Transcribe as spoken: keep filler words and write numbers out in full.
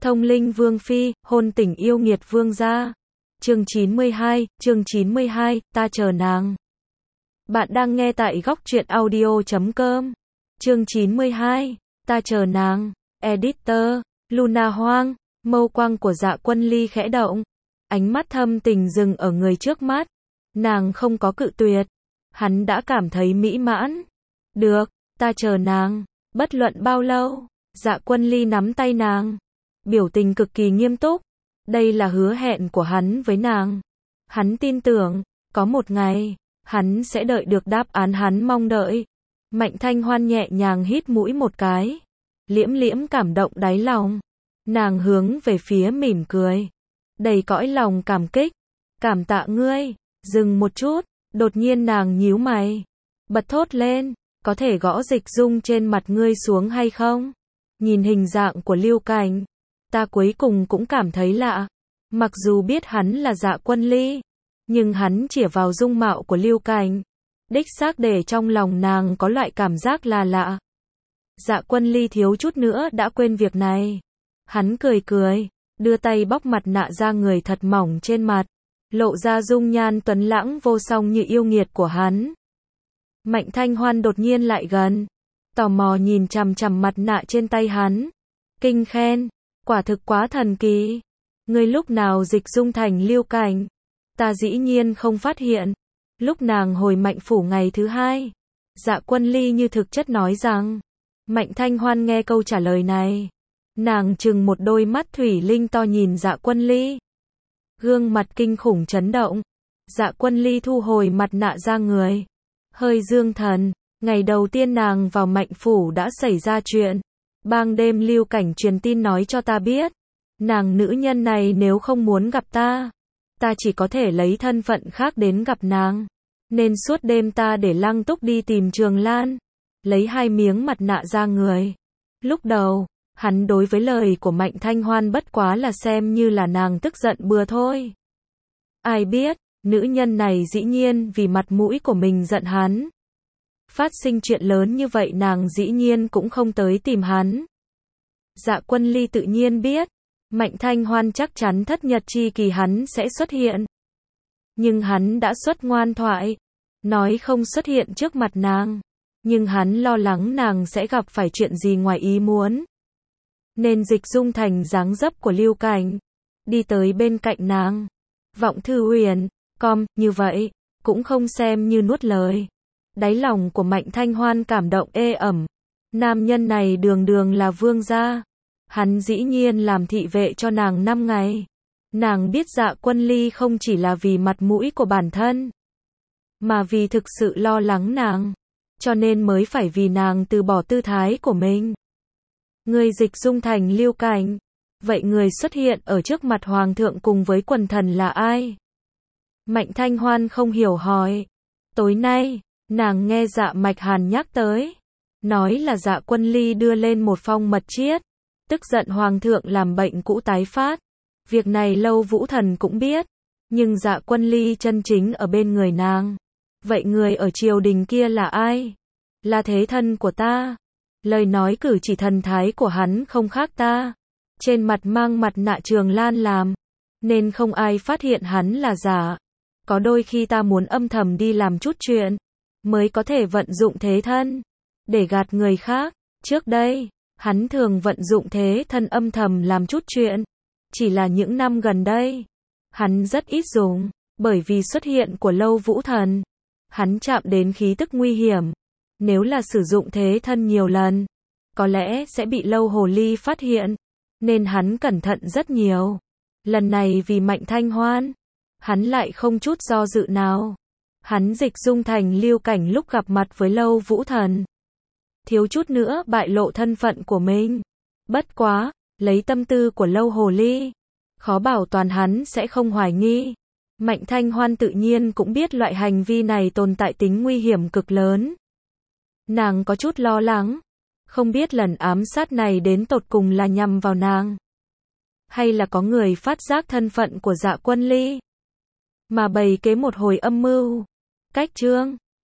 Thông linh vương phi, hôn tình yêu nghiệt vương gia. Chương chín mươi hai, chương chín mươi hai, ta chờ nàng. Bạn đang nghe tại góc truyện audio chấm com. Chương chín mươi hai, ta chờ nàng. Editor, Luna Hoang, mâu quang của Dạ Quân Ly khẽ động. Ánh mắt thâm tình dừng ở người trước mắt. Nàng không có cự tuyệt. Hắn đã cảm thấy mỹ mãn. Được, ta chờ nàng. Bất luận bao lâu. Dạ Quân Ly nắm tay nàng. Biểu tình cực kỳ nghiêm túc. Đây là hứa hẹn của hắn với nàng. Hắn tin tưởng, có một ngày, hắn sẽ đợi được đáp án hắn mong đợi. Mạnh Thanh Hoan nhẹ nhàng hít mũi một cái. Liễm liễm cảm động đáy lòng. Nàng hướng về phía mỉm cười. Đầy cõi lòng cảm kích. Cảm tạ ngươi. Dừng một chút. Đột nhiên nàng nhíu mày. Bật thốt lên. Có thể gõ Dịch Dung trên mặt ngươi xuống hay không? Nhìn hình dạng của Lưu Cảnh. Ta cuối cùng cũng cảm thấy lạ. Mặc dù biết hắn là Dạ Quân Ly. Nhưng hắn chĩa vào dung mạo của Lưu Cảnh. Đích xác để trong lòng nàng có loại cảm giác là lạ. Dạ Quân Ly thiếu chút nữa đã quên việc này. Hắn cười cười. Đưa tay bóc mặt nạ ra người thật mỏng trên mặt. Lộ ra dung nhan tuấn lãng vô song như yêu nghiệt của hắn. Mạnh Thanh Hoan đột nhiên lại gần. Tò mò nhìn chằm chằm mặt nạ trên tay hắn. Kinh khen. Quả thực quá thần kỳ. Ngươi lúc nào dịch dung thành Lưu Cảnh? Ta dĩ nhiên không phát hiện. Lúc nàng hồi Mạnh phủ ngày thứ hai. Dạ Quân Ly như thực chất nói rằng. Mạnh Thanh Hoan nghe câu trả lời này. Nàng trừng một đôi mắt thủy linh to nhìn Dạ Quân Ly. Gương mặt kinh khủng chấn động. Dạ Quân Ly thu hồi mặt nạ ra người. Hơi dương thần. Ngày đầu tiên nàng vào Mạnh phủ đã xảy ra chuyện. Ban đêm Lưu Cảnh truyền tin nói cho ta biết. Nàng nữ nhân này nếu không muốn gặp ta. Ta chỉ có thể lấy thân phận khác đến gặp nàng. Nên suốt đêm ta để Lăng Túc đi tìm Trường Lan. Lấy hai miếng mặt nạ ra người. Lúc đầu, hắn đối với lời của Mạnh Thanh Hoan bất quá là xem như là nàng tức giận bừa thôi. Ai biết, nữ nhân này dĩ nhiên vì mặt mũi của mình giận hắn. Phát sinh chuyện lớn như vậy nàng dĩ nhiên cũng không tới tìm hắn. Dạ Quân Ly tự nhiên biết. Mạnh Thanh Hoan chắc chắn thất nhật chi kỳ hắn sẽ xuất hiện. Nhưng hắn đã xuất ngoan thoại. Nói không xuất hiện trước mặt nàng. Nhưng hắn lo lắng nàng sẽ gặp phải chuyện gì ngoài ý muốn. Nên dịch dung thành dáng dấp của Lưu Cảnh. Đi tới bên cạnh nàng. Vọng Thư Huyền, com, như vậy. Cũng không xem như nuốt lời. Đáy lòng của Mạnh Thanh Hoan cảm động ê ẩm. Nam nhân này đường đường là vương gia. Hắn dĩ nhiên làm thị vệ cho nàng năm ngày. Nàng biết Dạ Quân Ly không chỉ là vì mặt mũi của bản thân. Mà vì thực sự lo lắng nàng. Cho nên mới phải vì nàng từ bỏ tư thái của mình. Người dịch dung thành Lưu Cảnh. Vậy người xuất hiện ở trước mặt Hoàng thượng cùng với quần thần là ai? Mạnh Thanh Hoan không hiểu hỏi. Tối nay, nàng nghe Dạ Mạch Hàn nhắc tới. Nói là Dạ Quân Ly đưa lên một phong mật chiết. Tức giận Hoàng thượng làm bệnh cũ tái phát. Việc này Lâu Vũ Thần cũng biết. Nhưng Dạ Quân Ly chân chính ở bên người nàng. Vậy người ở triều đình kia là ai? Là thế thân của ta. Lời nói cử chỉ thần thái của hắn không khác ta. Trên mặt mang mặt nạ Trường Lan làm. Nên không ai phát hiện hắn là giả. Có đôi khi ta muốn âm thầm đi làm chút chuyện. Mới có thể vận dụng thế thân. Để gạt người khác. Trước đây, hắn thường vận dụng thế thân âm thầm làm chút chuyện. Chỉ là những năm gần đây, hắn rất ít dùng. Bởi vì xuất hiện của Lâu Vũ Thần. Hắn chạm đến khí tức nguy hiểm. Nếu là sử dụng thế thân nhiều lần, có lẽ sẽ bị Lâu Hồ Ly phát hiện. Nên hắn cẩn thận rất nhiều. Lần này vì Mạnh Thanh Hoan, hắn lại không chút do dự nào. Hắn dịch dung thành Lưu Cảnh lúc gặp mặt với Lâu Vũ Thần. Thiếu chút nữa bại lộ thân phận của mình. Bất quá, lấy tâm tư của Lâu Hồ Ly. Khó bảo toàn hắn sẽ không hoài nghi. Mạnh Thanh Hoan tự nhiên cũng biết loại hành vi này tồn tại tính nguy hiểm cực lớn. Nàng có chút lo lắng. Không biết lần ám sát này đến tột cùng là nhằm vào nàng. Hay là có người phát giác thân phận của Dạ Quân Ly. Mà bày kế một hồi âm mưu. Cách chương.